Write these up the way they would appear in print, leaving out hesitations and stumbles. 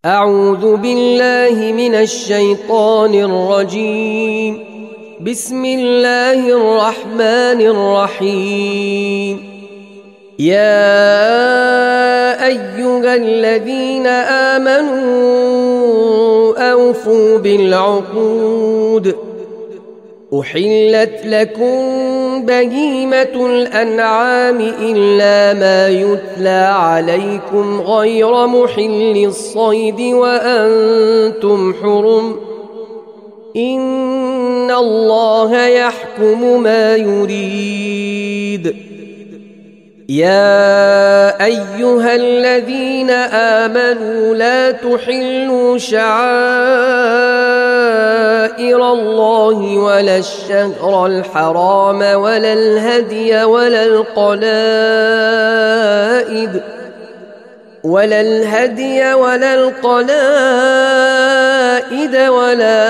أعوذ بالله من الشيطان الرجيم. بسم الله الرحمن الرحيم. يا أيها الذين آمنوا أوفوا بالعقود. أحلت لكم بهيمة الأنعام إلا ما يتلى عليكم غير محل الصيد وأنتم حرم. إن الله يحكم ما يريد. يا أيها الذين آمنوا لا تحلوا شعائر الله ولا الشهر الحرام ولا الهدي ولا القلائد ولا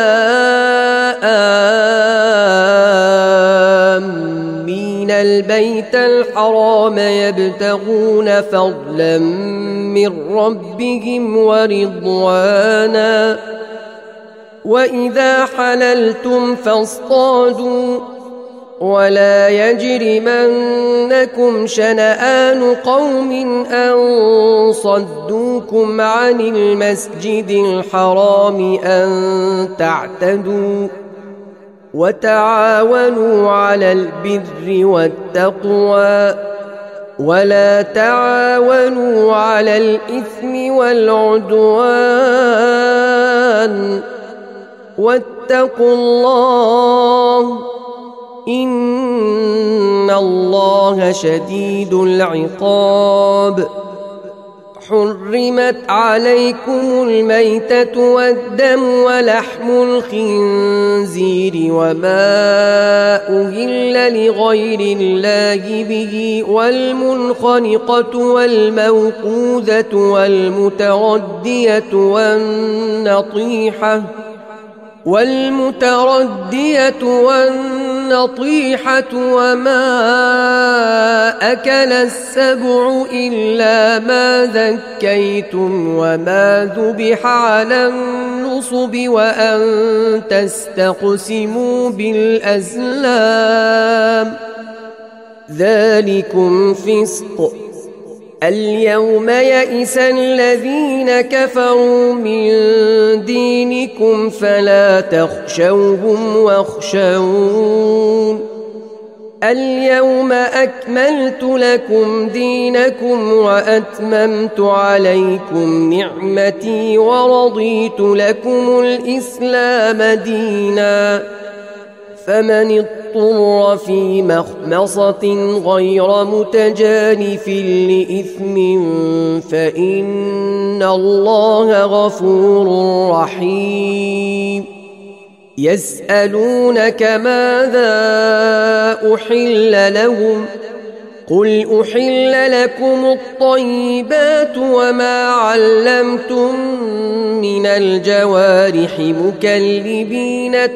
آمين البيت الحرام يبتغون فضلا من ربهم ورضوانا. وإذا حللتم فاصطادوا ولا يجرمنكم شنآن قوم أن صدوكم عن المسجد الحرام أن تعتدوا. وتعاونوا على البر والتقوى ولا تعاونوا على الإثم والعدوان. واتقوا الله إن الله شديد العقاب. حرمت عليكم الميتة والدم ولحم الخنزير وما أهل لغير الله به والمنخنقة والموقوذة والمتردية والنطيحة وما أكل السبع إلا ما ذكيتم وما ذبح على النصب وأن تستقسموا بالأزلام ذلكم فسق. اليوم يئس الذين كفروا من دينكم فلا تخشوهم واخشون. اليوم أكملت لكم دينكم وأتممت عليكم نعمتي ورضيت لكم الإسلام دينا. فمن اضطر في مخمصة غير متجانف لإثم فإن الله غفور رحيم. يسألونك ماذا أحل لهم قل أحل لكم الطيبات وما علمتم من الجوارح مكلبين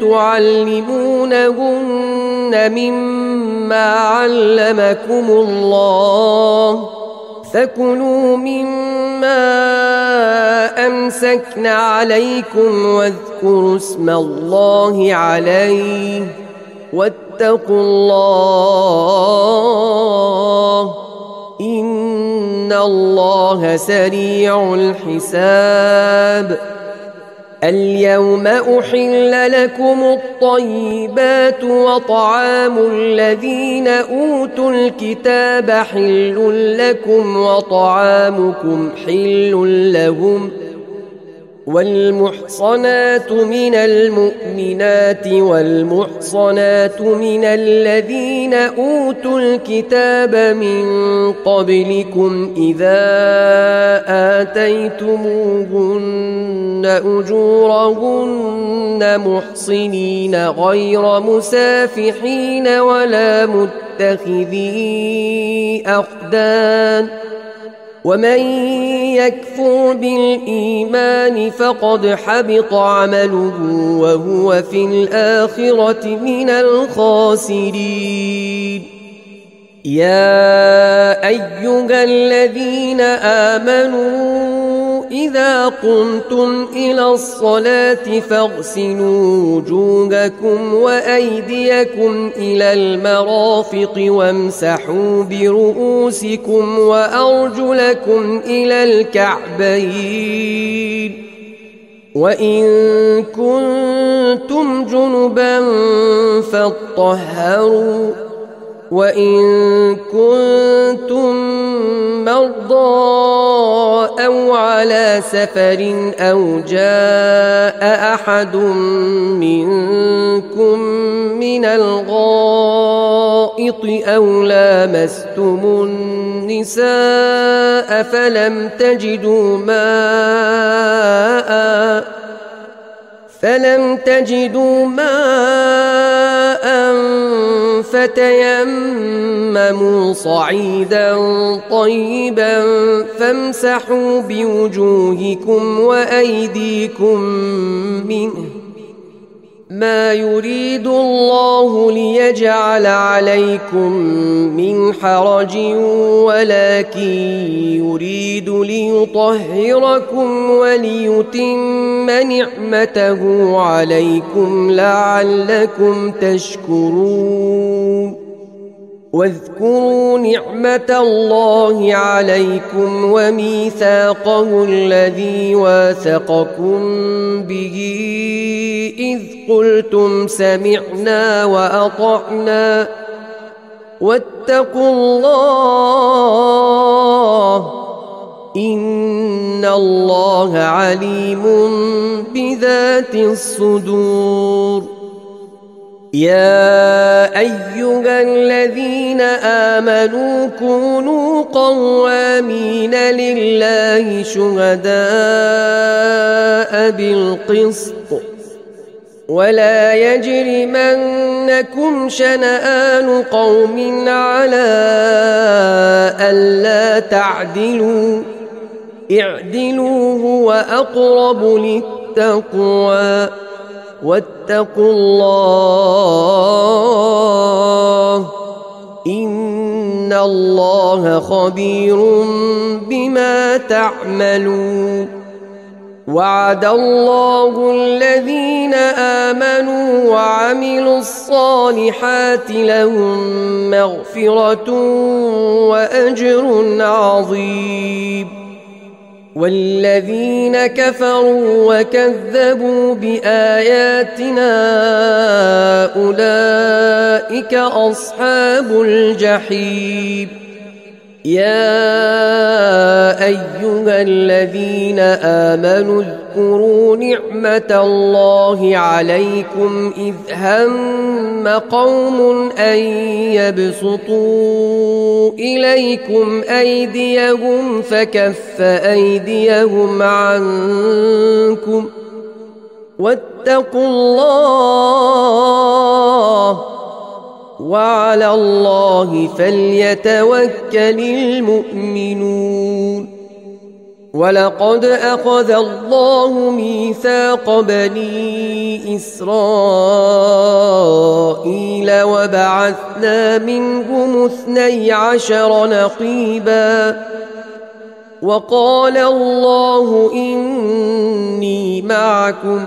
تعلمونهن مما علمكم الله فكلوا مما أمسكن عليكم واذكروا اسم الله عليه واتقوا الله إن الله سريع الحساب. اليوم أحل لكم الطيبات وطعام الذين أوتوا الكتاب حل لكم وطعامكم حل لهم. والمحصنات من المؤمنات والمحصنات من الذين أوتوا الكتاب من قبلكم إذا آتيتموهن أجورهن محصنين غير مسافحين ولا متخذي أخدان. ومن يكفر بالإيمان فقد حبط عمله وهو في الآخرة من الخاسرين. يا أيها الذين آمنوا إذا قمتم إلى الصلاة فاغسلوا وجوهكم وأيديكم إلى المرافق وامسحوا برؤوسكم وأرجلكم إلى الكعبين وإن كنتم جنبا فاطهروا وإن كنتم مرضى أو على سفر أو جاء أحد منكم من الغائط أو لامستم النساء فلم تجدوا ماء فتيمموا صعيدا طيبا فامسحوا بوجوهكم وأيديكم منه ما يريد الله ليجعل عليكم من حرج ولكن يريد ليطهركم وليتم نعمته عليكم لعلكم تشكرون واذكروا نعمة الله عليكم وميثاقه الذي واثقكم به إذ قلتم سمعنا وأطعنا واتقوا الله إن الله عليم بذات الصدور يا أيها الذين آمنوا كونوا قوامين لله شهداء بالقسط ولا يجرمنكم شنآن قوم على ألا تعدلوا اعدلوا هو أقرب للتقوى واتقوا الله إن الله خبير بما تعملون وعد الله الذين آمنوا وعملوا الصالحات لهم مغفرة وأجر عظيم والذين كفروا وكذبوا بآياتنا أولئك أصحاب الجحيم يا أيها الذين آمنوا اذكروا نعمة الله عليكم إذ هم قوم أن يبسطوا إليكم أيديهم فكف أيديهم عنكم واتقوا الله وعلى الله فليتوكل المؤمنون ولقد أخذ الله ميثاق بني إسرائيل وبعثنا منهم 12 نقيبا وقال الله إني معكم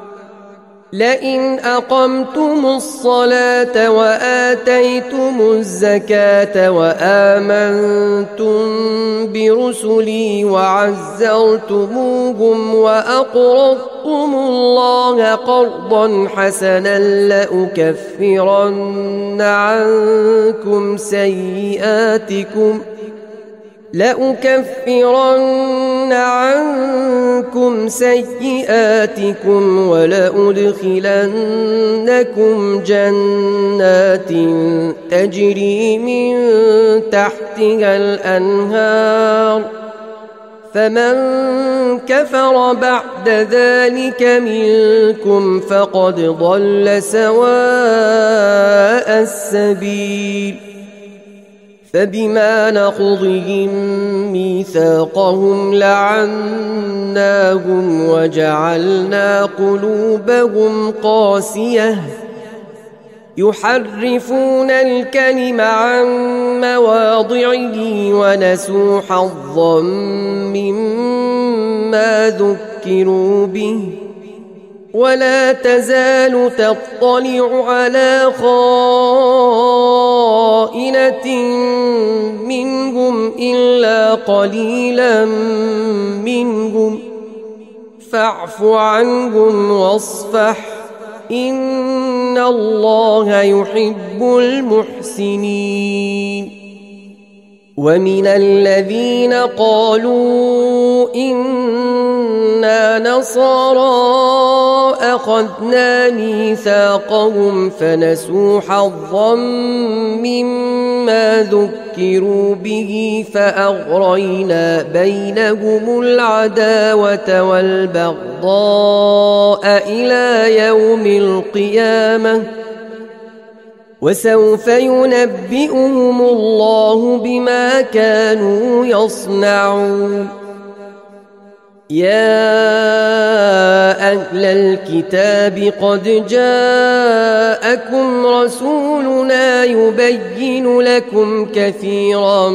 لئن أقمتم الصلاة وآتيتم الزكاة وآمنتم برسلي وعزرتموهم وأقرضتم الله قرضا حسنا لأكفرن عنكم سيئاتكم ولأدخلنكم جنات تجري من تحتها الأنهار فمن كفر بعد ذلك منكم فقد ضل سواء السبيل فبما نقضهم ميثاقهم لعناهم وجعلنا قلوبهم قاسية يحرفون الكلم عن مواضعه ونسوا حظا مما ذكروا به ولا تزال تطلع على خائنة منهم إلا قليلا منهم فاعف عنهم واصفح إن الله يحب المحسنين ومن الذين قالوا إنا نصارى أخذنا ميثاقهم فنسوا حظا مما ذكروا به فأغرينا بينهم العداوة والبغضاء إلى يوم القيامة وسوف ينبئهم الله بما كانوا يصنعون يا أهل الكتاب قد جاءكم رسولنا يبين لكم كثيرا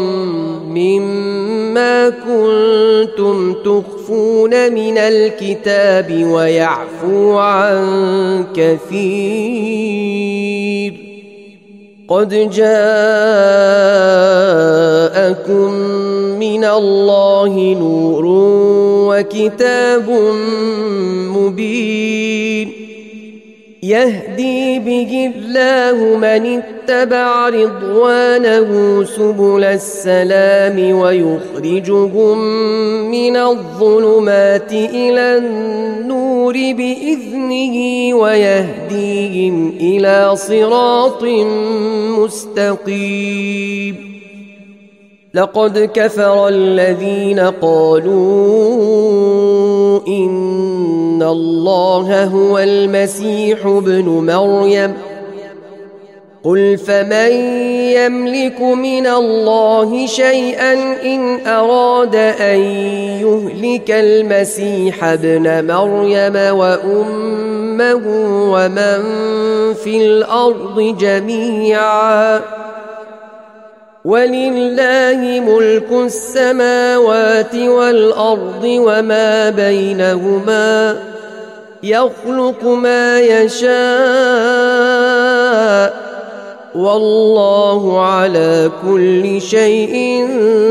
مما كنتم تخفون من الكتاب ويعفو عن كثير قد جاءكم من الله نور وكتاب مبين يهدي به الله من اتبع رضوانه سبل السلام ويخرجهم من الظلمات إلى النور بإذنه ويهديهم إلى صراط مستقيم لقد كفر الذين قالوا إن الله هو المسيح ابن مريم قل فمن يملك من الله شيئا إن أراد أن يهلك المسيح ابن مريم وأمه ومن في الأرض جميعا ولله ملك السماوات والأرض وما بينهما يخلق ما يشاء والله على كل شيء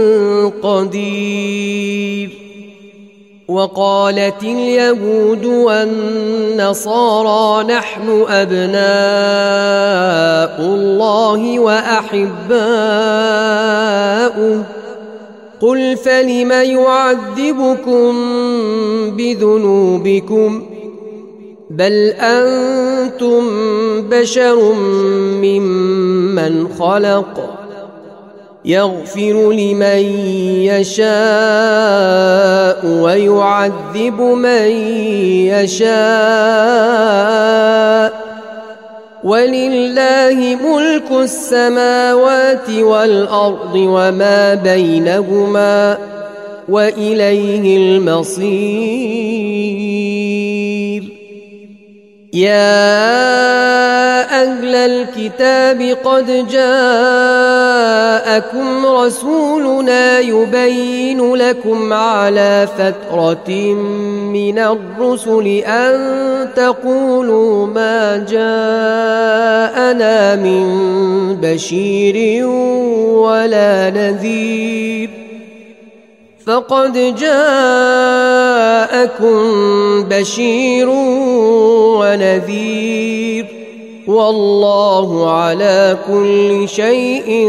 قدير وقالت اليهود والنصارى نحن أبناء الله وأحباؤه قل فلم يعذبكم بذنوبكم بل أنتم بشر ممن خلق يغفر لمن يشاء ويعذب من يشاء ولله ملك السماوات والأرض وما بينهما وإليه المصير يا أهل الكتاب قد جاءكم رسولنا يبين لكم على فترة من الرسل أن تقولوا ما جاءنا من بشير ولا نذير فقد جاءكم بشير ونذير والله على كل شيء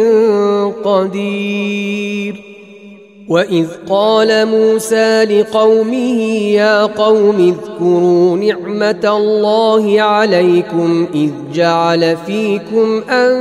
قدير وإذ قال موسى لقومه يا قوم اذكروا نعمة الله عليكم إذ جعل فيكم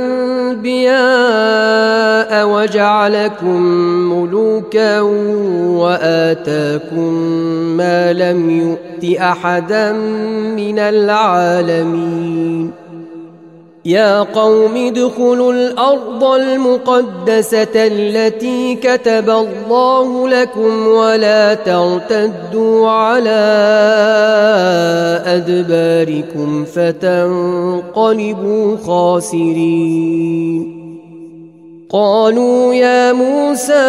أنبياء وجعلكم ملوكا وآتاكم ما لم يؤت أحدا من العالمين يا قوم ادخلوا الأرض المقدسة التي كتب الله لكم ولا ترتدوا على أدباركم فتنقلبوا خاسرين قالوا يا موسى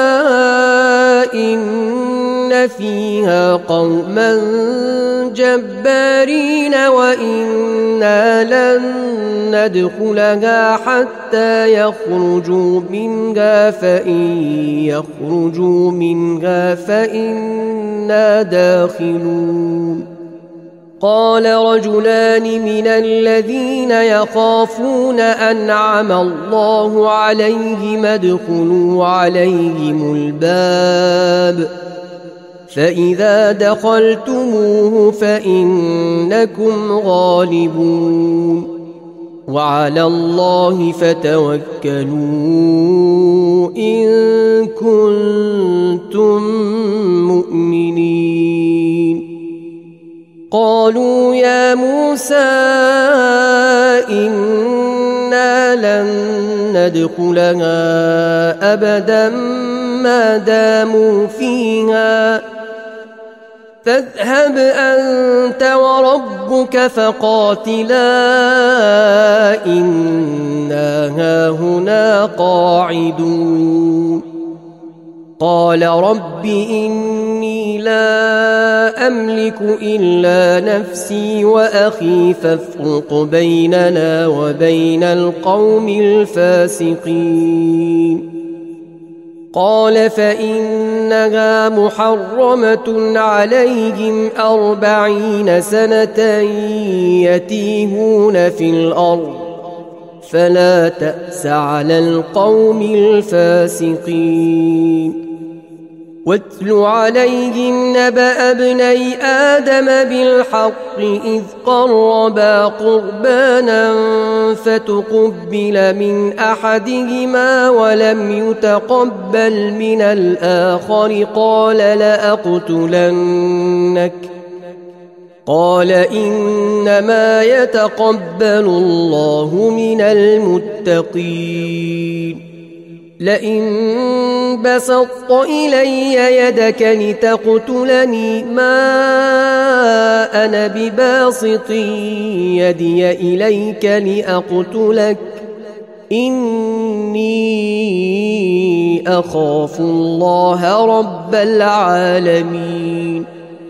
إن فيها قوما جبارين وإنا لن ندخلها حتى يخرجوا منها فإن يخرجوا منها فإنا داخلون قال رجلان من الذين يخافون أنعم الله عليهم ادخلوا عليهم الباب فإذا دخلتموه فإنكم غالبون وعلى الله فتوكلوا إن كنتم مؤمنين قالوا يا موسى إنا لن ندخلها أبدا ما داموا فيها فاذهب أنت وربك فقاتلا إنا هاهنا قاعدون قال رب إني لا أملك إلا نفسي وأخي فافرق بيننا وبين القوم الفاسقين قال فإنها محرمة عليهم 40 سنة يتيهون في الأرض فلا تأس على القوم الفاسقين واتل عليهم نبأ ابني آدم بالحق إذ قربا قربانا فتقبل من أحدهما ولم يتقبل من الآخر قال لأقتلنك قال إنما يتقبل الله من المتقين لئن بسطت إلي يدك لتقتلني ما أنا بباسط يدي إليك لأقتلك إني أخاف الله رب العالمين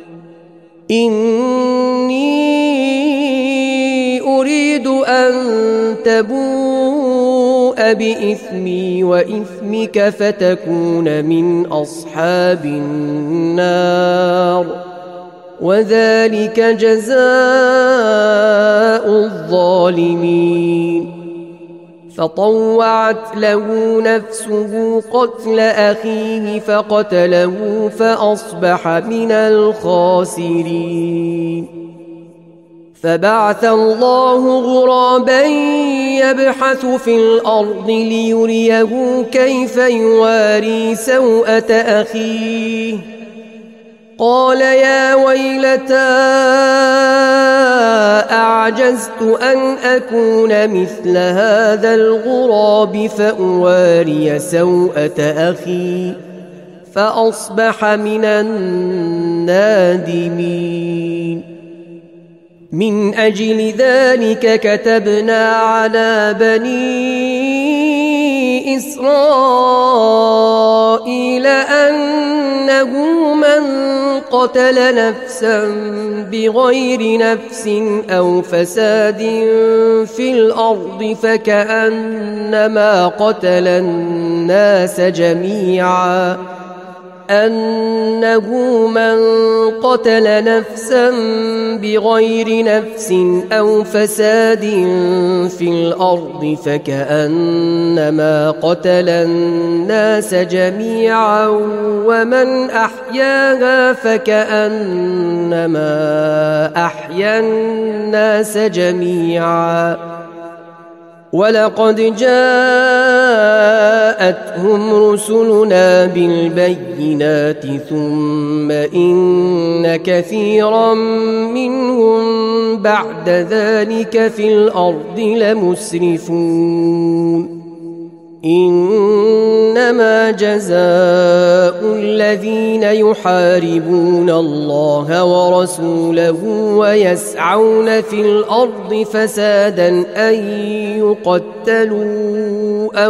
إني أريد أن تبوء بإثمي وإثمك فتكون من أصحاب النار وذلك جزاء الظالمين فطوعت له نفسه قتل أخيه فقتله فأصبح من الخاسرين فبعث الله غرابا يبحث في الأرض ليريه كيف يواري سوءة أخيه قال يا ويلتى أعجزت أن أكون مثل هذا الغراب فأواري سوءة أخي فأصبح من النادمين من أجل ذلك كتبنا على بني إسرائيل أنه من قتل نفسا بغير نفس أو فساد في الأرض فكأنما قتل الناس جميعا أنه من قتل نفسا بغير نفس أو فساد في الأرض فكأنما قتل الناس جميعا ومن أحياها فكأنما أحيا الناس جميعا ولقد جاءتهم رسلنا بالبينات ثم إن كثيرا منهم بعد ذلك في الأرض لمسرفون إنما جزاء الذين يحاربون الله ورسوله ويسعون في الأرض فسادا أن يقتلوا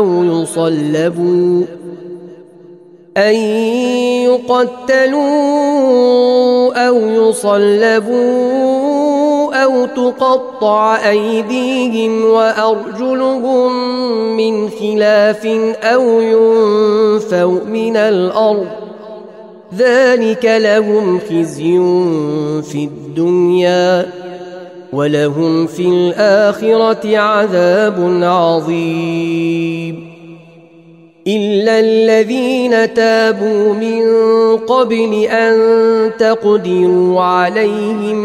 أو يصلبوا أو تقطع أيديهم وأرجلهم من خلاف أو ينفوا من الأرض ذلك لهم خزي في الدنيا ولهم في الآخرة عذاب عظيم إلا الذين تابوا من قبل أن تقدروا عليهم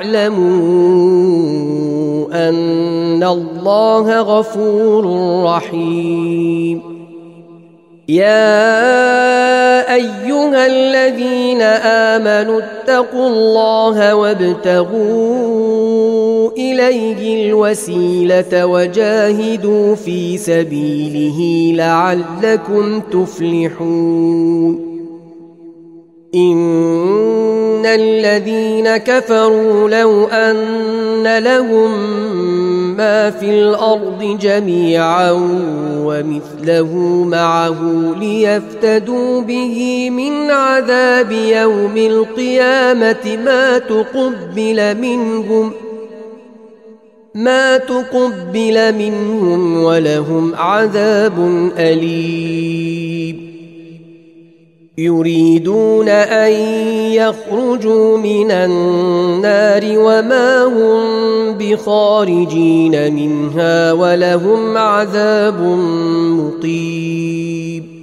فاعلموا أن الله غفور رحيم يا أيها الذين آمنوا اتقوا الله وابتغوا إليه الوسيلة وجاهدوا في سبيله لعلكم تفلحون إن الذين كفروا لو أن لهم ما في الأرض جميعا ومثله معه ليفتدوا به من عذاب يوم القيامة ما تقبل منهم ولهم عذاب أليم يريدون أن يخرجوا من النار وما هم بخارجين منها ولهم عذاب مقيم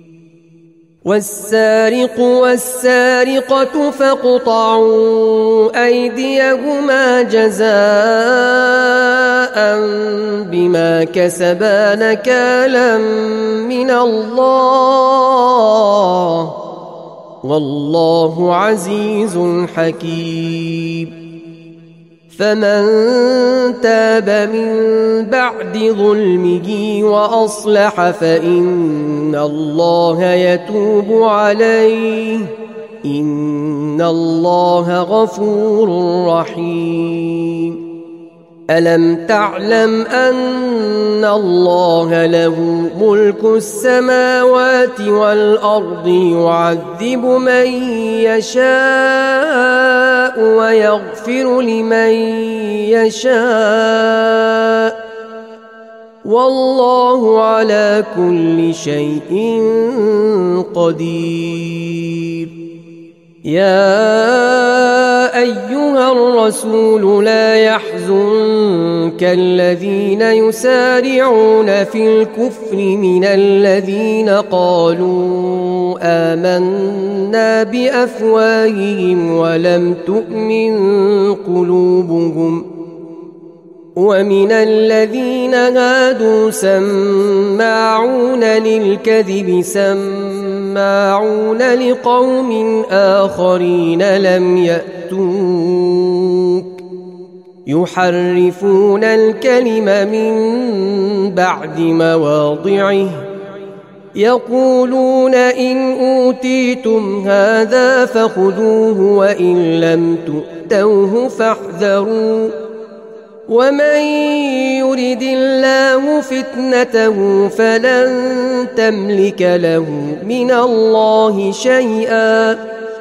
والسارق والسارقة فاقطعوا أيديهما جزاء بما كسبا نكالا من الله والله عزيز حكيم فمن تاب من بعد ظلمه وأصلح فإن الله يتوب عليه إن الله غفور رحيم ألم تعلم أن الله له ملك السماوات والأرض يعذب من يشاء ويغفر لمن يشاء والله على كل شيء قدير يا أيها الرسول لا يحزنك الذين يسارعون في الكفر من الذين قالوا آمنا بأفواههم ولم تؤمن قلوبهم ومن الذين هادوا سماعون للكذب سماعون لقوم آخرين لم يأتوك يحرفون الكلم من بعد مواضعه يقولون إن أوتيتم هذا فخذوه وإن لم تؤتوه فاحذروا ومن يرد الله فتنته فلن تملك له من الله شيئا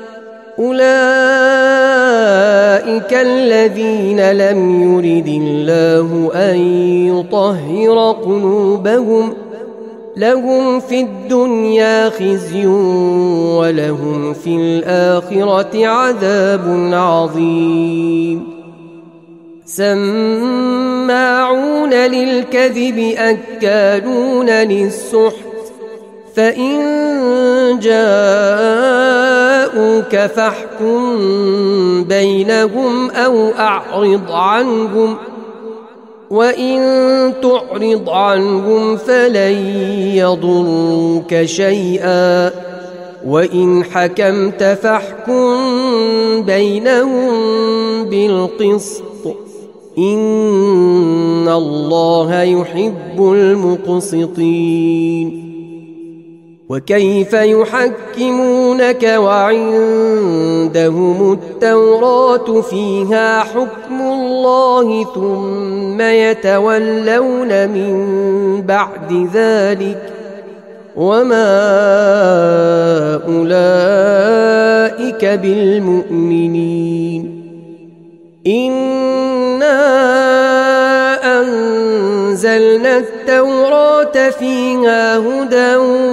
أولئك الذين لم يرد الله أن يطهر قلوبهم لهم في الدنيا خزي ولهم في الآخرة عذاب عظيم سماعون للكذب أكالون للسحت فإن جاءوك فاحكم بينهم أو أعرض عنهم وإن تعرض عنهم فلن يضروك شيئا وإن حكمت فاحكم بينهم بالقسط إن الله يحب المقسطين وكيف يحكمونك وعندهم التوراة فيها حكم الله ثم يتولون من بعد ذلك وما أولئك بالمؤمنين إنا أنزلنا التوراة فيها هدى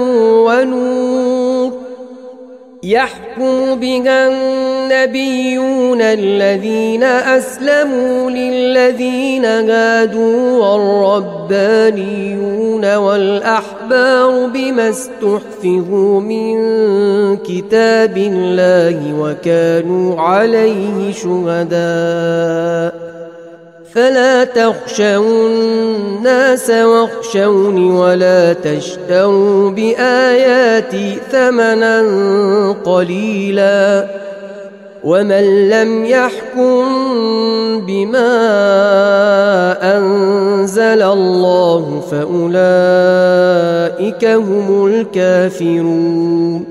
ونور يحكم بها النبيون الذين أسلموا للذين هادوا والربانيون والأحبار بما استحفظوا من كتاب الله وكانوا عليه شهداء فلا تخشوا الناس واخشوني ولا تشتروا بآياتي ثمنا قليلا ومن لم يحكم بما أنزل الله فأولئك هم الكافرون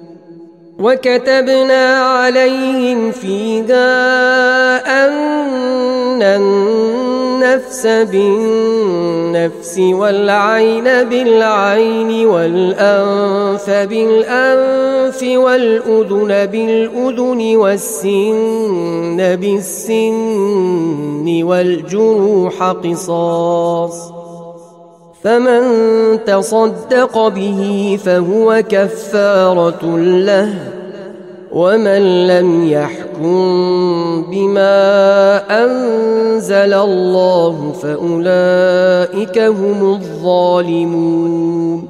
وكتبنا عليهم فيها أن النفس بالنفس والعين بالعين والأنف بالأنف والأذن بالأذن والسن بالسن والجروح قصاص فمن تصدق به فهو كفارة له ومن لم يحكم بما أنزل الله فأولئك هم الظالمون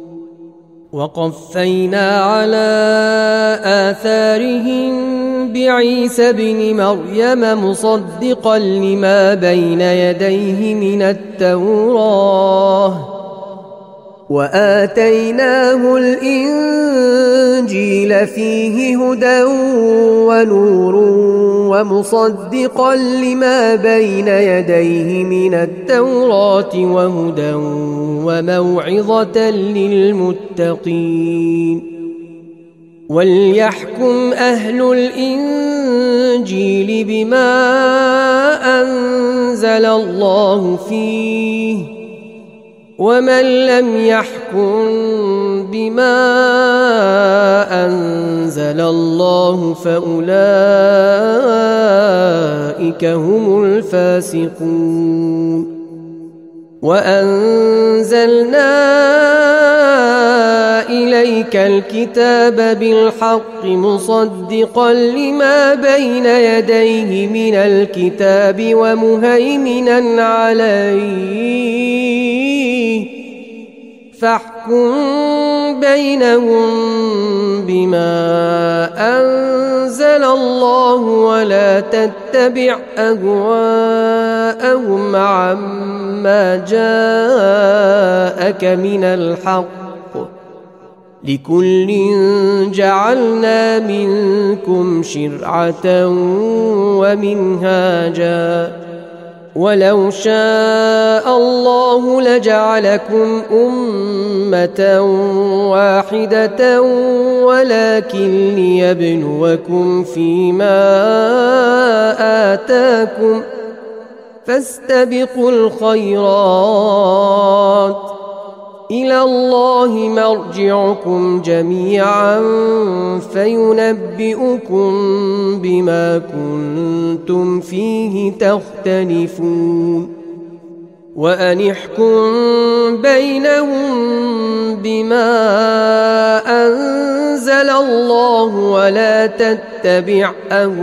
وقفينا على آثارهم بعيسى بن مريم مصدقا لما بين يديه من التوراة وآتيناه الإنجيل فيه هدى ونور ومصدقا لما بين يديه من التوراة وهدى وموعظة للمتقين وليحكم أهل الإنجيل بما أنزل الله فيه ومن لم يحكم بما أنزل الله فأولئك هم الفاسقون وأنزلنا إليك الكتاب بالحق مصدقا لما بين يديه من الكتاب ومهيمنا عليه فاحكم بينهم بما أنزل الله ولا تتبع أهواءهم عما جاءك من الحق لكل جعلنا منكم شرعة ومنهاجا ولو شاء الله لجعلكم أمة واحدة ولكن ليبلوكم فيما آتاكم فاستبقوا الخيرات إلى الله مرجعكم جميعا فينبئكم بما كنتم فيه تختلفون وأن احكم بينهم بما أنزل الله ولا تتبع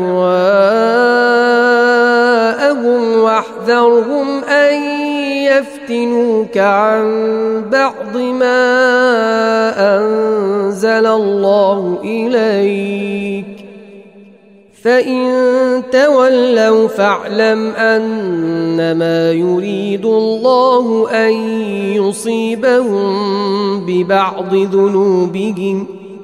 أهواءهم واحذرهم أن يفتنوك عن بعض ما أنزل الله إليك فإن تولوا فاعلم أنما يريد الله أن يصيبهم ببعض ذنوبهم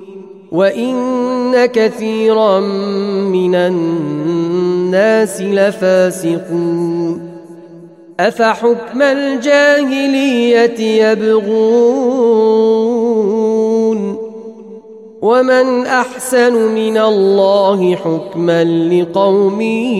وإن كثيرا من الناس لفاسقون أفحكم الجاهلية يبغون ومن أحسن من الله حكما لقوم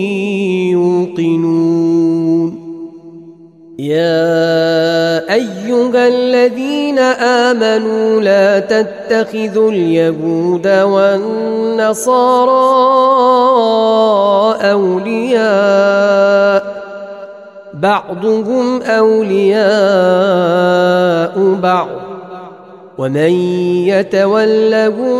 يوقنون يا أيها الذين آمنوا لا تتخذوا اليهود والنصارى أولياء بعضهم أولياء بعض ومن يتولهم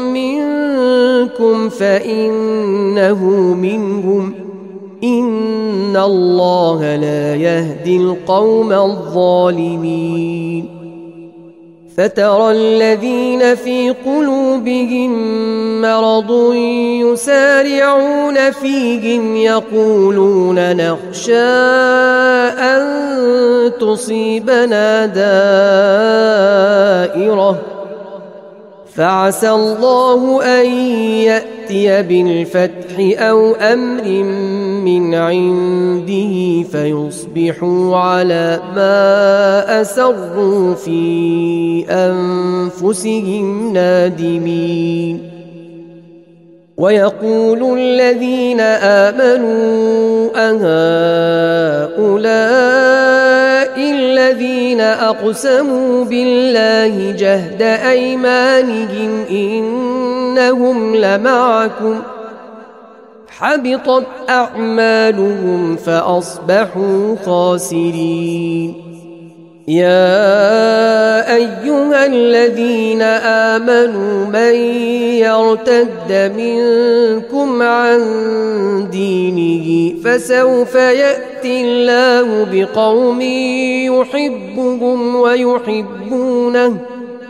منكم فإنه منهم إن الله لا يهدي القوم الظالمين فترى الذين في قلوبهم مرض يسارعون فيهم يقولون نخشى أن تصيبنا دائرة فعسى الله أن يأتي بالفتح أو أمر من عنده فيصبحوا على ما أسروا في أنفسهم نادمين ويقول الذين آمنوا أهؤلاء الذين أقسموا بالله جهد أيمانهم إنهم لمعكم حبطت أعمالهم فأصبحوا خاسرين يا أيها الذين آمنوا من يرتد منكم عن دينه فسوف يأتي الله بقوم يحبهم ويحبونه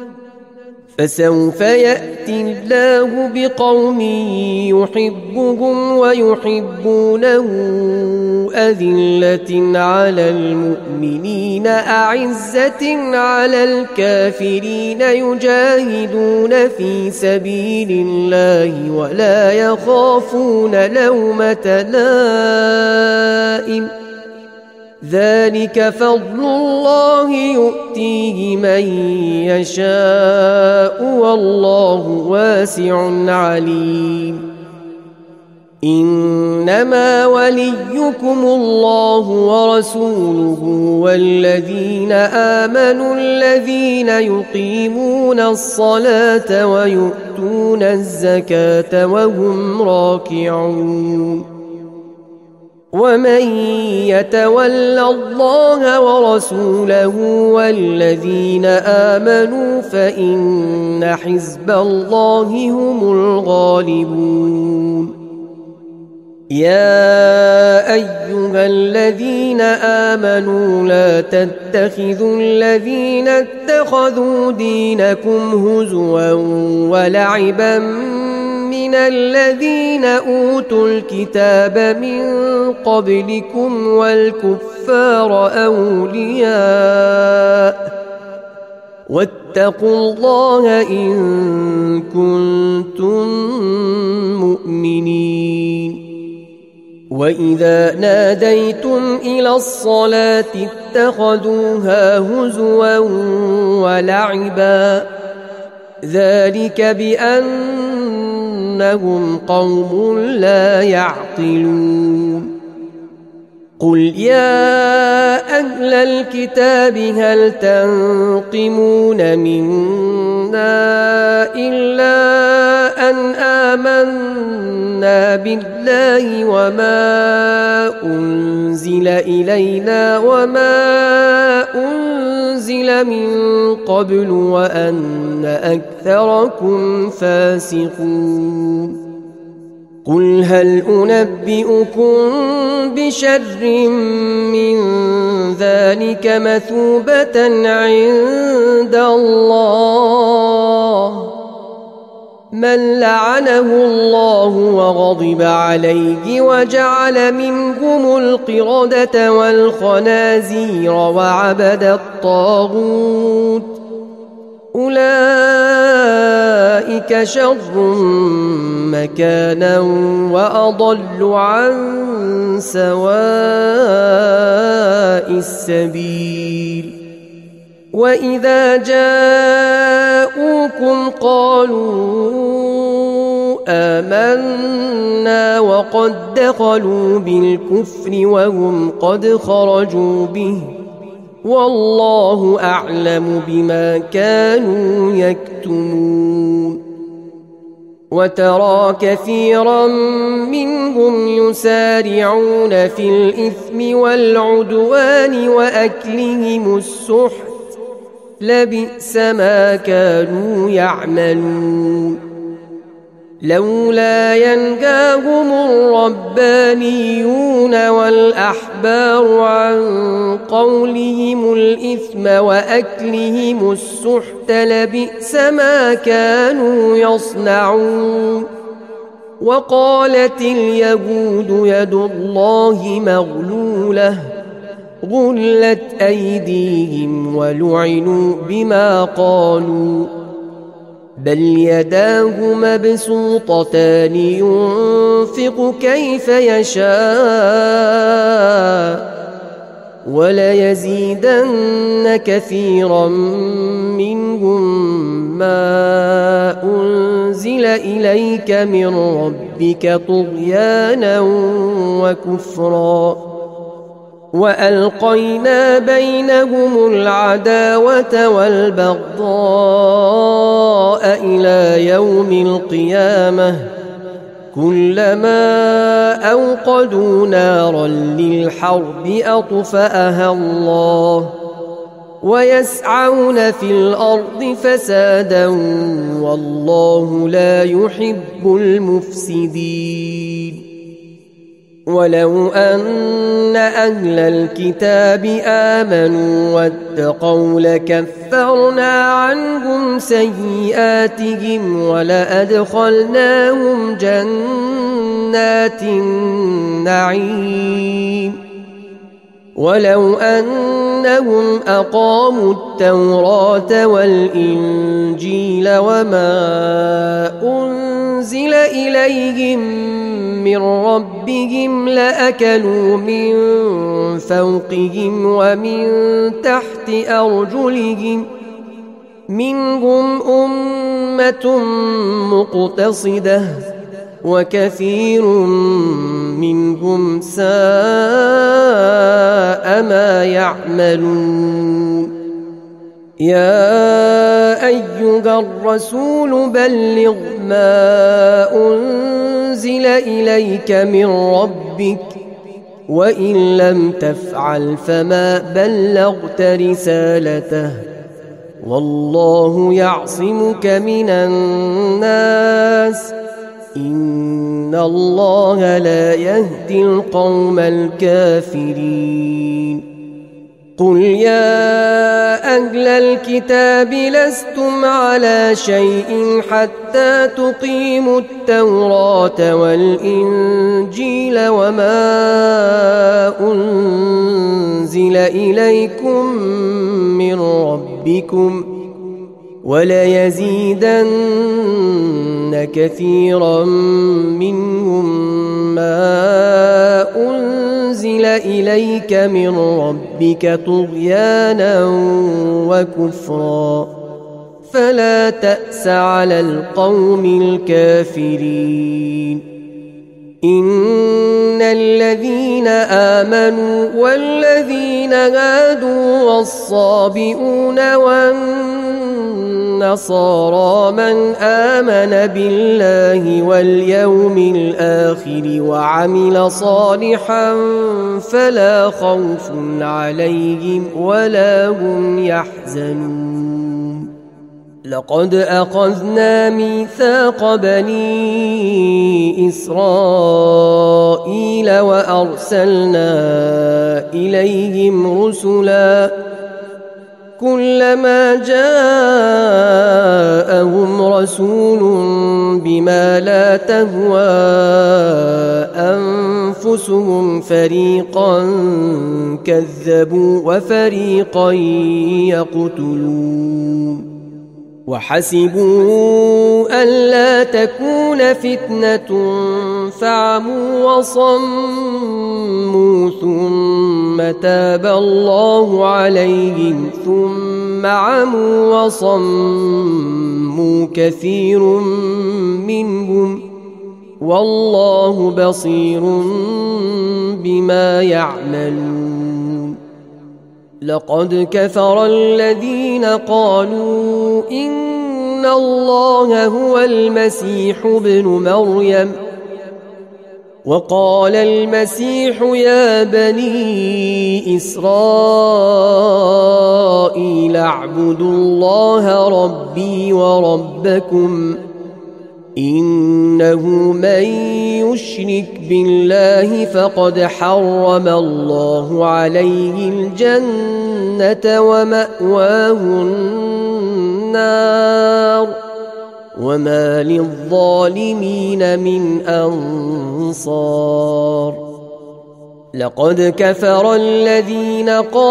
أذلة على المؤمنين أعزة على الكافرين يجاهدون في سبيل الله ولا يخافون لومة لائم ذلك فضل الله يؤتيه من يشاء والله واسع عليم إنما وليكم الله ورسوله والذين آمنوا الذين يقيمون الصلاة ويؤتون الزكاة وهم راكعون ومن يتول الله ورسوله والذين آمنوا فإن حزب الله هم الغالبون يا أيها الذين آمنوا لا تتخذوا الذين اتخذوا دينكم هزوا ولعبا من الذين أوتوا الكتاب من قبلكم والكفار أولياء واتقوا الله إن كنتم مؤمنين وإذا ناديتم إلى الصلاة اتخذوها هزوا ولعبا ذلك بأنهم قوم لا يعقلون قل يا أهل الكتاب هل تنقمون منا إلا أن آمنا بالله وما أنزل إلينا وما أنزل من قبل وأن أكثركم فاسقون قل هل أنبئكم بشر من ذلك مثوبة عند الله من لعنه الله وغضب عليه وجعل منهم القردة والخنازير وعبد الطاغوت أولئك شر مكانا وأضل عن سواء السبيل وإذا جاءوكم قالوا آمنا وقد دخلوا بالكفر وهم قد خرجوا به والله أعلم بما كانوا يكتمون وترى كثيرا منهم يسارعون في الإثم والعدوان وأكلهم السحت لبئس ما كانوا يعملون لولا ينهاهم الربانيون والأحبار عن قولهم الإثم وأكلهم السحت لبئس ما كانوا يصنعون وقالت اليهود يد الله مغلولة غلت أيديهم ولعنوا بما قالوا بل يداه مبسوطتان ينفق كيف يشاء وليزيدن كثيرا منهم ما أنزل إليك من ربك طغيانا وكفرا وألقينا بينهم العداوة والبغضاء إلى يوم القيامة كلما أوقدوا نارا للحرب أطفأها الله ويسعون في الأرض فسادا والله لا يحب المفسدين ولو أن أهل الكتاب آمنوا واتقوا لكفرنا عنهم سيئاتهم ولأدخلناهم جنات النعيم ولو أنهم أقاموا التوراة والإنجيل وما أنزل إليهم من ربهم لأكلوا من فوقهم ومن تحت أرجلهم منهم أمة مقتصدة وكثير منهم ساء ما يعملون يا أيها الرسول بلغ ما أنزل إليك من ربك وإن لم تفعل فما بلغت رسالته والله يعصمك من الناس إن الله لا يهدي القوم الكافرين قل يا أهل الكتاب لستم على شيء حتى تقيموا التوراة والإنجيل وما أنزل إليكم من ربكم وليزيدن كثيرا منهم ما أنزل إليك من ربك طغيانا وكفرا فلا تأس على القوم الكافرين إن الذين آمنوا والذين هادوا والصابئون والنصارى من آمن بالله واليوم الآخر وعمل صالحا فلا خوف عليهم ولا هم يحزنون لقد أخذنا ميثاق بني إسرائيل وأرسلنا إليهم رسلا كلما جاءهم رسول بما لا تهوى أنفسهم فريقا كذبوا وفريقا يقتلون وحسبوا ألا تكون فتنة فعموا وصموا ثم تاب الله عليهم ثم عموا وصموا كثير منهم والله بصير بما يعملون لقد كفر الذين قالوا إن الله هو المسيح ابن مريم وقال المسيح يا بني إسرائيل اعبدوا الله ربي وربكم إنه من يشرك بالله فقد حرم الله عليه الجنة ومأواه النار وما للظالمين من أنصار لقد كفر الذين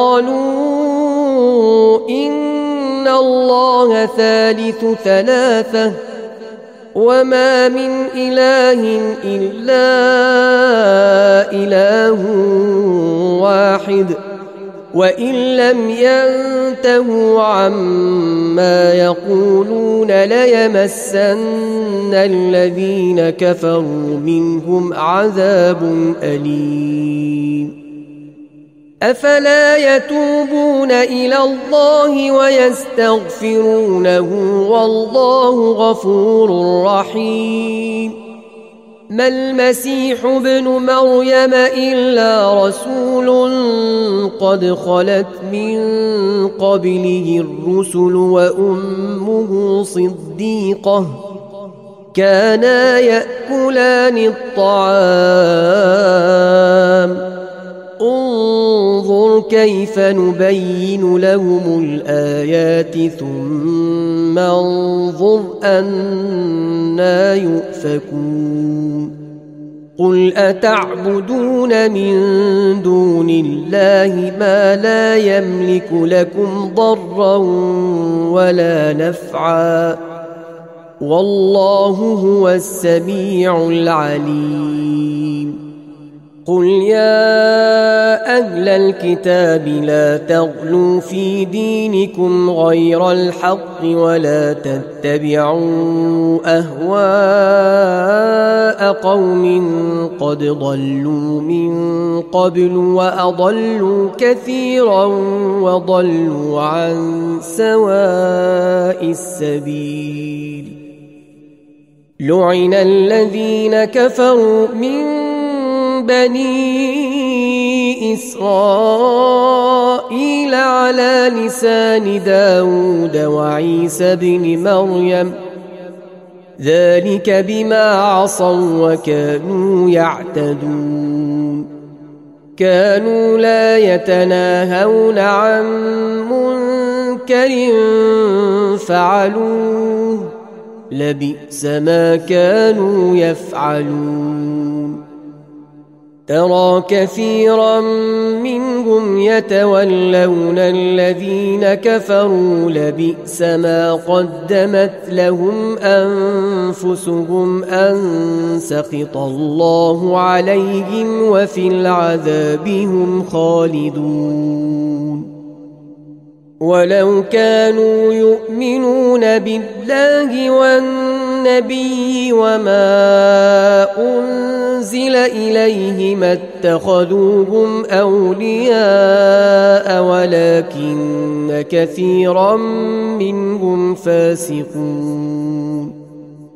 قالوا إن الله ثالث ثلاثة وما من إله إلا إله واحد وإن لم ينتهوا عما يقولون ليمسن الذين كفروا منهم عذاب أليم أفلا يتوبون إلى الله ويستغفرونه والله غفور رحيم ما المسيح ابن مريم إلا رسول قد خلت من قبله الرسل وأمه صديقة كانا يأكلان الطعام انظر كيف نبين لهم الآيات ثم انظر أنا يؤفكون قل أتعبدون من دون الله ما لا يملك لكم ضرا ولا نفعا والله هو السميع العليم قل يا أهل الكتاب لا تغلوا في دينكم غير الحق ولا تتبعوا أهواء قوم قد ضلوا من قبل وأضلوا كثيرا وضلوا عن سواء السبيل لعن الذين كفروا من بني إسرائيل على لسان داود وعيسى بن مريم ذلك بما عصوا وكانوا يعتدون كانوا لا يتناهون عن منكر فعلوه لبئس ما كانوا يفعلون ترى كثيرا منهم يتولون الذين كفروا لبئس ما قدمت لهم أنفسهم أن سخط الله عليهم وفي العذاب هم خالدون ولو كانوا يؤمنون بالله والنبي وما أنزل إليه ما اتخذوهم أولياء ولكن كثيرا منهم فاسقون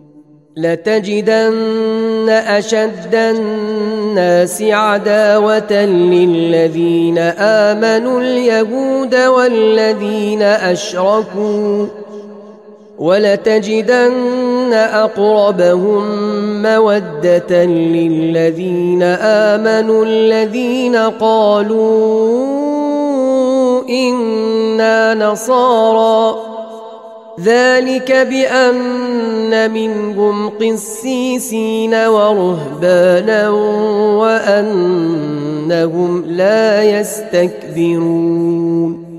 لتجدن أشد الناس عداوة للذين آمنوا اليهود والذين أشركوا ولتجدن أقربهم مودة للذين آمنوا الذين قالوا إنا نصارى ذلك بأن منهم قسيسين ورهبانا وأنهم لا يستكبرون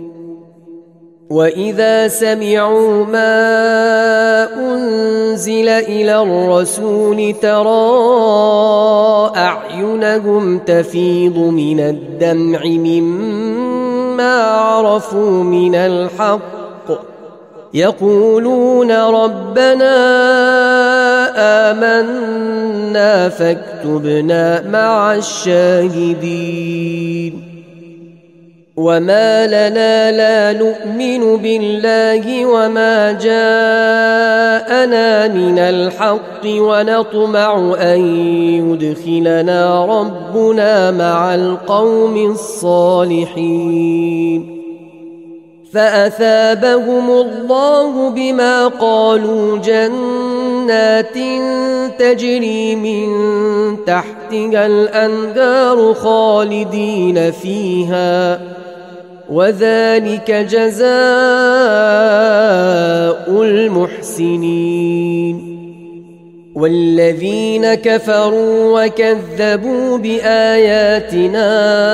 وإذا سمعوا ما أنزل إلى الرسول ترى أعينهم تفيض من الدمع مما عرفوا من الحق يقولون ربنا آمنا فاكتبنا مع الشاهدين وما لنا لا نؤمن بالله وما جاءنا من الحق ونطمع أن يدخلنا ربنا مع القوم الصالحين فأثابهم الله بما قالوا جنات تجري من تحتها الأنهار خالدين فيها وذلك جزاء المحسنين والذين كفروا وكذبوا بآياتنا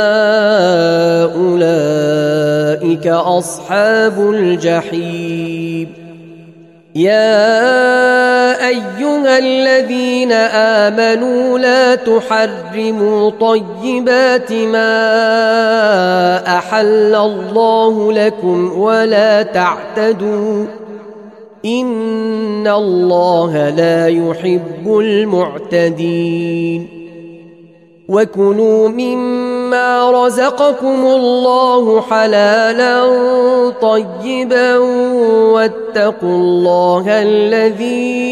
أولئك أصحاب الجحيم يا أيها الذين آمنوا لا تحرموا طيبات ما أحل الله لكم ولا تعتدوا إن الله لا يحب المعتدين وكلوا مما رزقكم الله حلالا طيبا واتقوا الله الذي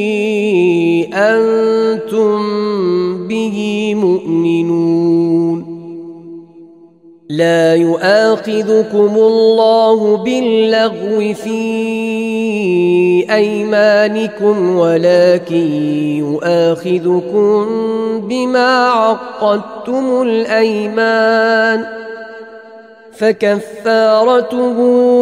أنتم به مؤمنون لا يؤاخذكم الله باللغو في أيمانكم ولكن يؤاخذكم بما عقدتم الأيمان فكفارته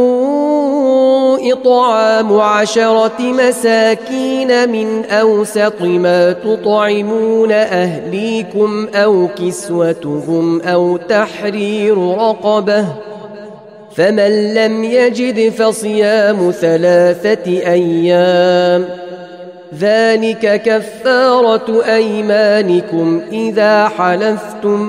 إطعام 10 مساكين من أوسط ما تطعمون أهليكم أو كسوتهم أو تحرير رقبة فمن لم يجد فصيام 3 أيام ذلك كفارة أيمانكم إذا حلفتم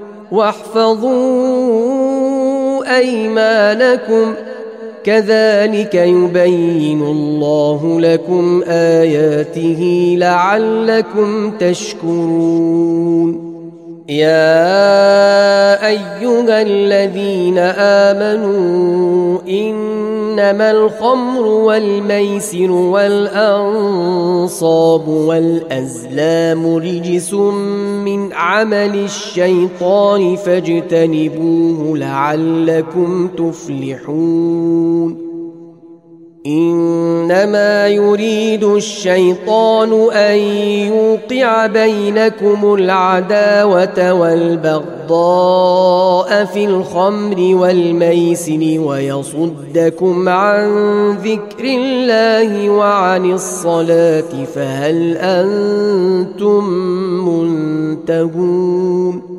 واحفظوا أيمانكم كذلك يبين الله لكم آياته لعلكم تشكرون يا أيها الذين آمنوا إنما الخمر والميسر والأنصاب والأزلام رجس من عمل الشيطان فاجتنبوه لعلكم تفلحون إنما يريد الشيطان أن يوقع بينكم العداوة والبغضاء في الخمر والميسر ويصدكم عن ذكر الله وعن الصلاة فهل أنتم منتهون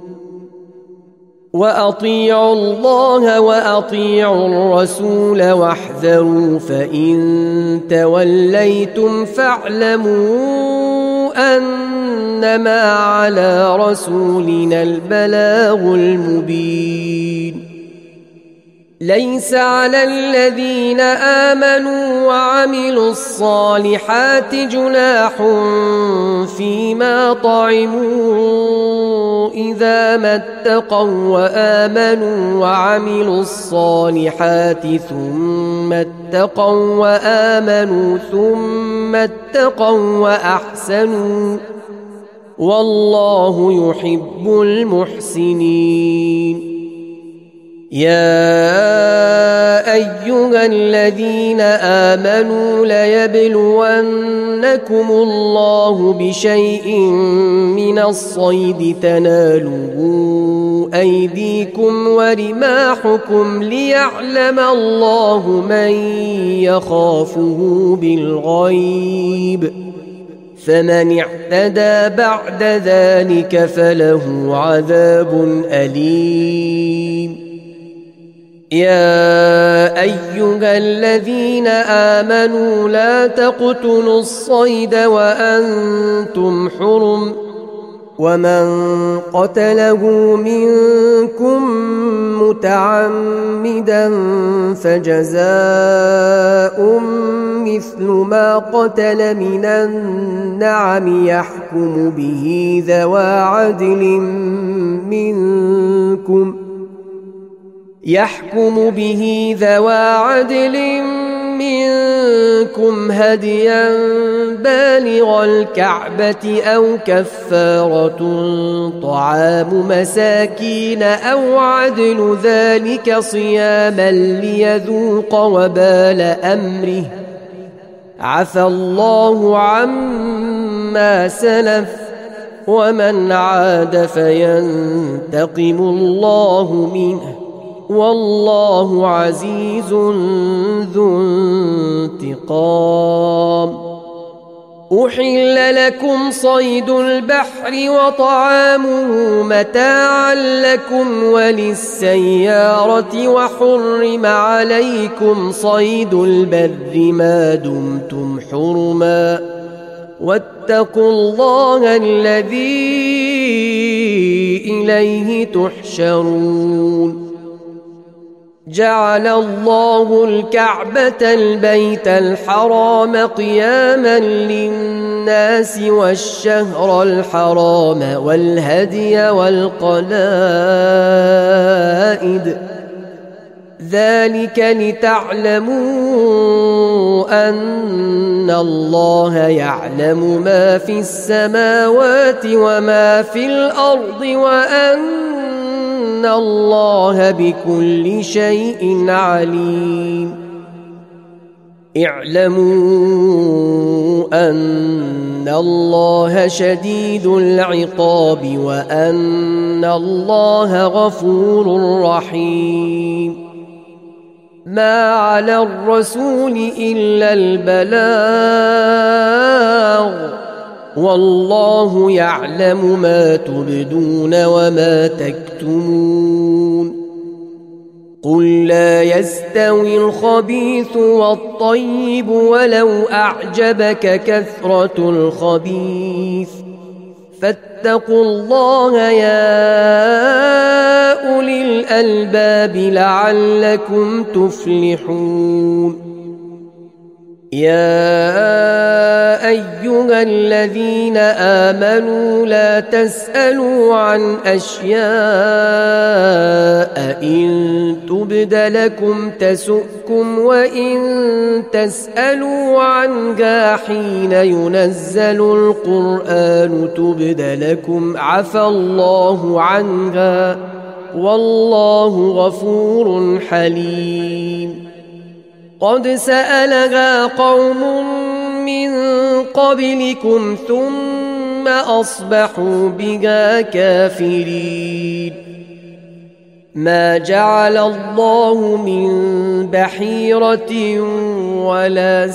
وأطيعوا الله وأطيعوا الرسول واحذروا فإن توليتم فاعلموا أنما على رسولنا البلاغ المبين ليس على الذين آمنوا وعملوا الصالحات جناح فيما طعموا إذا ما اتقوا وآمنوا وعملوا الصالحات ثم اتقوا وآمنوا ثم اتقوا وأحسنوا والله يحب المحسنين يا أيها الذين آمنوا ليبلونكم الله بشيء من الصيد تناله أيديكم ورماحكم ليعلم الله من يخافه بالغيب فمن اعتدى بعد ذلك فله عذاب أليم يا أيها الذين آمنوا لا تقتلوا الصيد وأنتم حرم ومن قتله منكم متعمدا فجزاء مثل ما قتل من النعم يحكم به ذوى عدل منكم هديا بالغ الكعبة أو كفارة طعام مساكين أو عدل ذلك صياما ليذوق وبال أمره عفى الله عما سلف ومن عاد فينتقم الله منه والله عزيز ذو انتقام أحل لكم صيد البحر وطعامه متاعا لكم وللسيارة وحرم عليكم صيد البر ما دمتم حرما واتقوا الله الذي إليه تحشرون جعل الله الكعبة البيت الحرام قياما للناس والشهر الحرام والهدي والقلائد ذلك لتعلموا أن الله يعلم ما في السماوات وما في الأرض وأن الله بكل شيء عليم اعلموا أن الله شديد العقاب وأن الله غفور رحيم ما على الرسول إلا البلاغ والله يعلم ما تبدون وما تكتمون قل لا يستوي الخبيث والطيب ولو أعجبك كثرة الخبيث فاتقوا الله يا أولي الألباب لعلكم تفلحون يا أيها الذين آمنوا لا تسألوا عن أشياء إن تبد لكم تسؤكم وإن تسألوا عنها حين ينزل القرآن تبد لكم عفى الله عنها والله غفور حليم قد سألها قوم من قبلكم ثم أصبحوا بها كافرين ما جعل الله من بحيرة ولا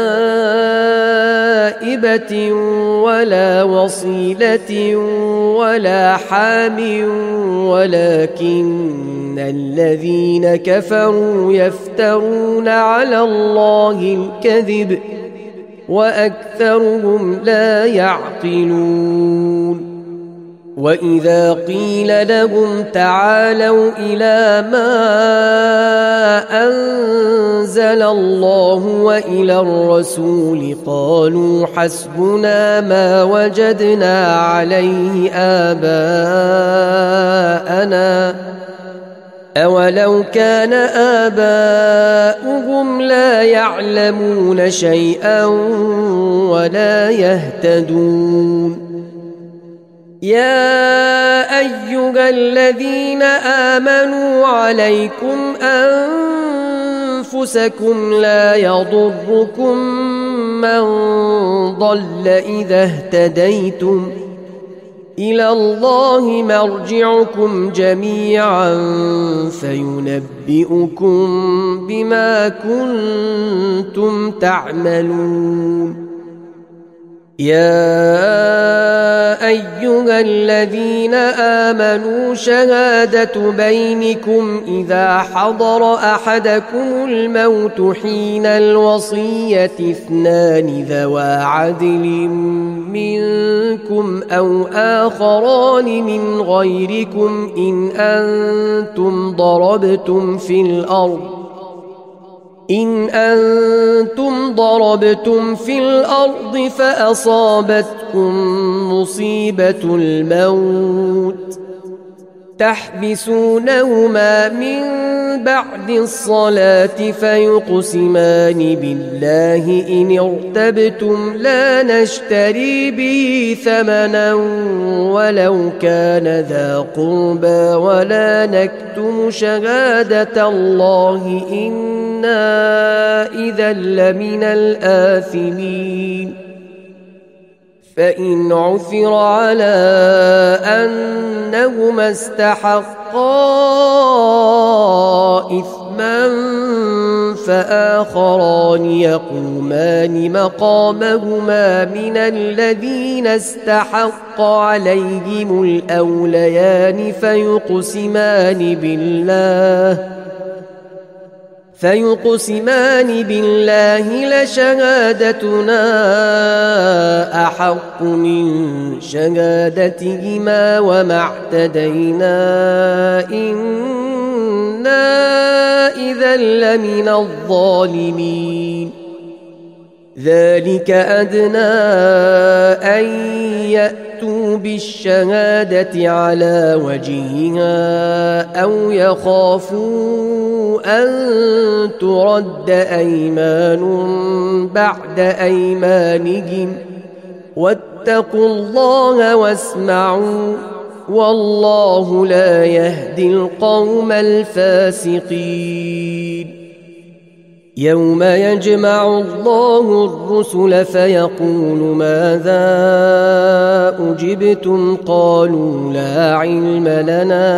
سائبة ولا وصيلة ولا حام ولكن الذين كفروا يفترون على الله الكذب وأكثرهم لا يعقلون وإذا قيل لهم تعالوا إلى ما أنزل الله وإلى الرسول قالوا حسبنا ما وجدنا عليه آباءنا أولو كان آباؤهم لا يعلمون شيئا ولا يهتدون يا أيها الذين آمنوا عليكم أنفسكم لا يضركم من ضل إذا اهتديتم إلى الله مرجعكم جميعا فينبئكم بما كنتم تعملون. يا أيها الذين آمنوا شهادة بينكم إذا حضر أحدكم الموت حين الوصية 2 ذوى عدل منكم أو آخران من غيركم إن أنتم ضربتم في الأرض فأصابتكم مصيبة الموت تحبسونهما من بعد الصلاة فيقسمان بالله إن ارتبتم لا نشتري به ثمنا ولو كان ذا قربى ولا نكتم شهادة الله إنا إذا لمن الآثمين. فإن عثر على أنهما استحقا إثما فآخران يقومان مقامهما من الذين استحق عليهم الأوليان فيقسمان بالله لشهادتنا أحق من شهادتهما وما اعتدينا إنا إذا لمن الظالمين. ذلك أدنى أن يأتوا بالشهادة على وجهها أو يخافوا أن ترد أيمان بعد أيمانهم واتقوا الله واسمعوا والله لا يهدي القوم الفاسقين. يوم يجمع الله الرسل فيقول ماذا أجبتم قالوا لا علم لنا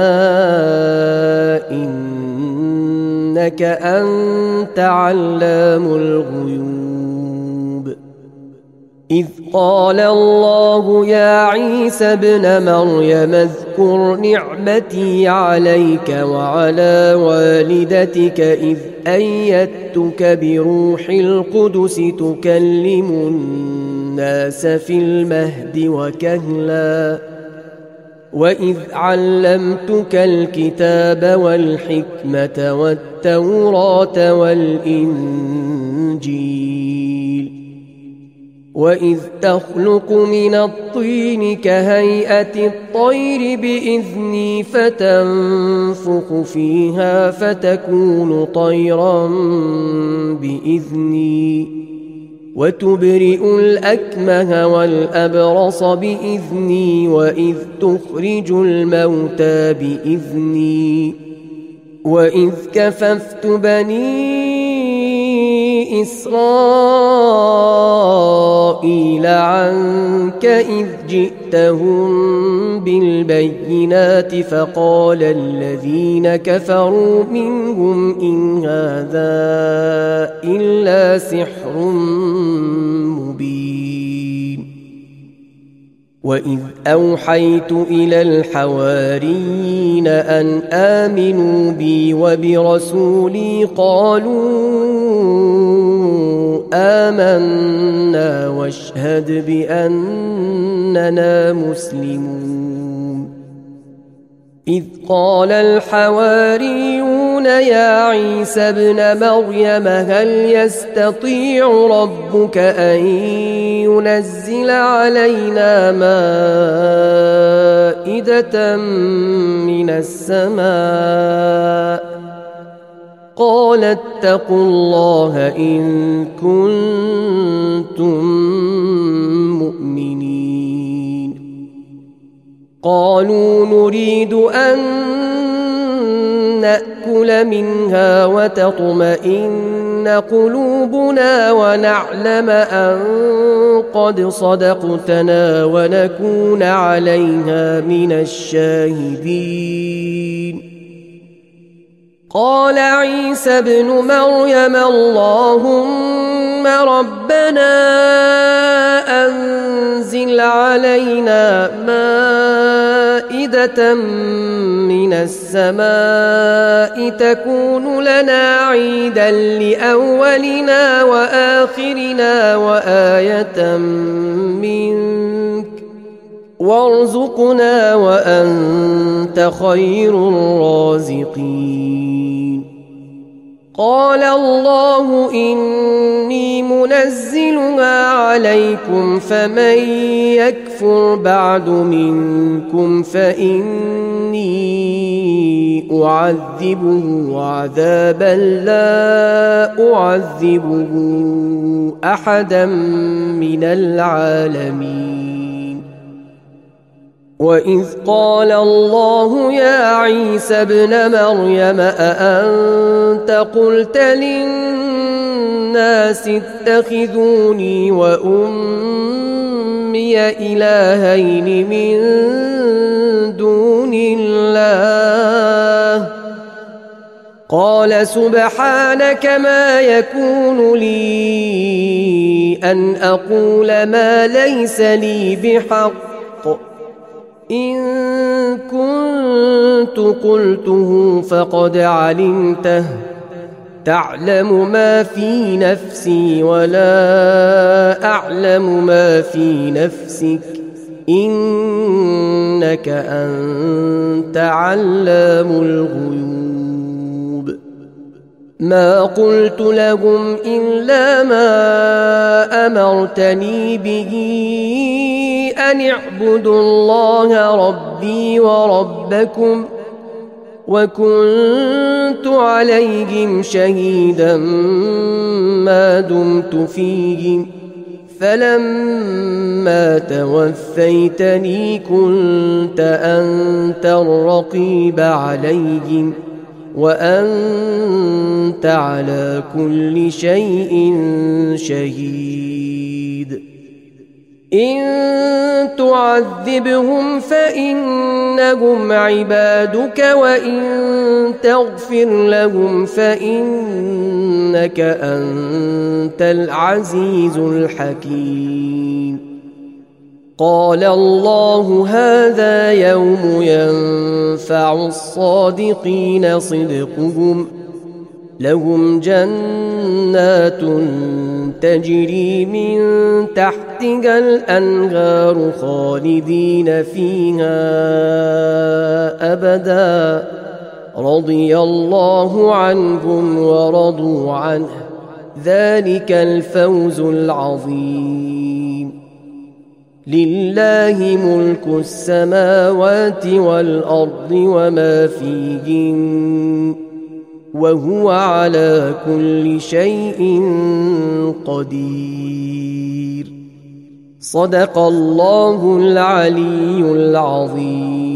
إنك أنت علام الغيوب. إذ قال الله يا عيسى ابن مريم اذكر نعمتي عليك وعلى والدتك إذ أيدتك بروح القدس تكلم الناس في المهد وكهلا وإذ علمتك الكتاب والحكمة والتوراة والإنجيل وإذ تخلق من الطين كهيئة الطير بإذني فتنفخ فيها فتكون طيرا بإذني وتبرئ الأكمه والأبرص بإذني وإذ تخرج الموتى بإذني وإذ كففت بني إسرائيل عنك إذ جئتهم بالبينات فقال الذين كفروا منهم إن هذا إلا سحر مبين. وإذ أوحيت إلى الحواريين أن آمنوا بي وبرسولي قالوا آمنا واشهد بأننا مسلمون. إذ قال الحواريون يا عيسى ابن مريم هل يستطيع ربك أن ينزل علينا مائدة من السماء قال اتقوا الله إن كنتم مؤمنين. قالوا نريد أن نأكل منها وتطمئن قلوبنا ونعلم أن قد صدقتنا ونكون عليها من الشاهدين. قال عيسى ابن مريم اللهم ربنا أنزل علينا مائدة من السماء تكون لنا عيدا لأولنا وآخرنا وآية منك وارزقنا وأنت خير الرازقين. قال الله إني منزلها عليكم فمن يكفر بعد منكم فإني أعذبه عذابا لا أعذبه أحدا من العالمين. وإذ قال الله يا عيسى ابن مريم أأنت قلت للناس اتخذوني وأمي إلهين من دون الله قال سبحانك ما يكون لي أن أقول ما ليس لي بحق إن كنت قلته فقد علمته تعلم ما في نفسي ولا أعلم ما في نفسك إنك أنت علام الغيوب. ما قلت لهم إلا ما أمرتني به أن اعبدوا الله ربي وربكم وكنت عليهم شهيدا ما دمت فيهم فلما توفيتني كنت أنت الرقيب عليهم وأنت على كل شيء شهيد. إن تعذبهم فإنهم عبادك وإن تغفر لهم فإنك أنت العزيز الحكيم. قال الله هذا يوم ينفع الصادقين صدقهم لهم جنات تجري من تحتها الأنهار خالدين فيها أبدا رضي الله عنهم ورضوا عنه ذلك الفوز العظيم. لله ملك السماوات والأرض وما فيهن وهو على كل شيء قدير. صدق الله العلي العظيم.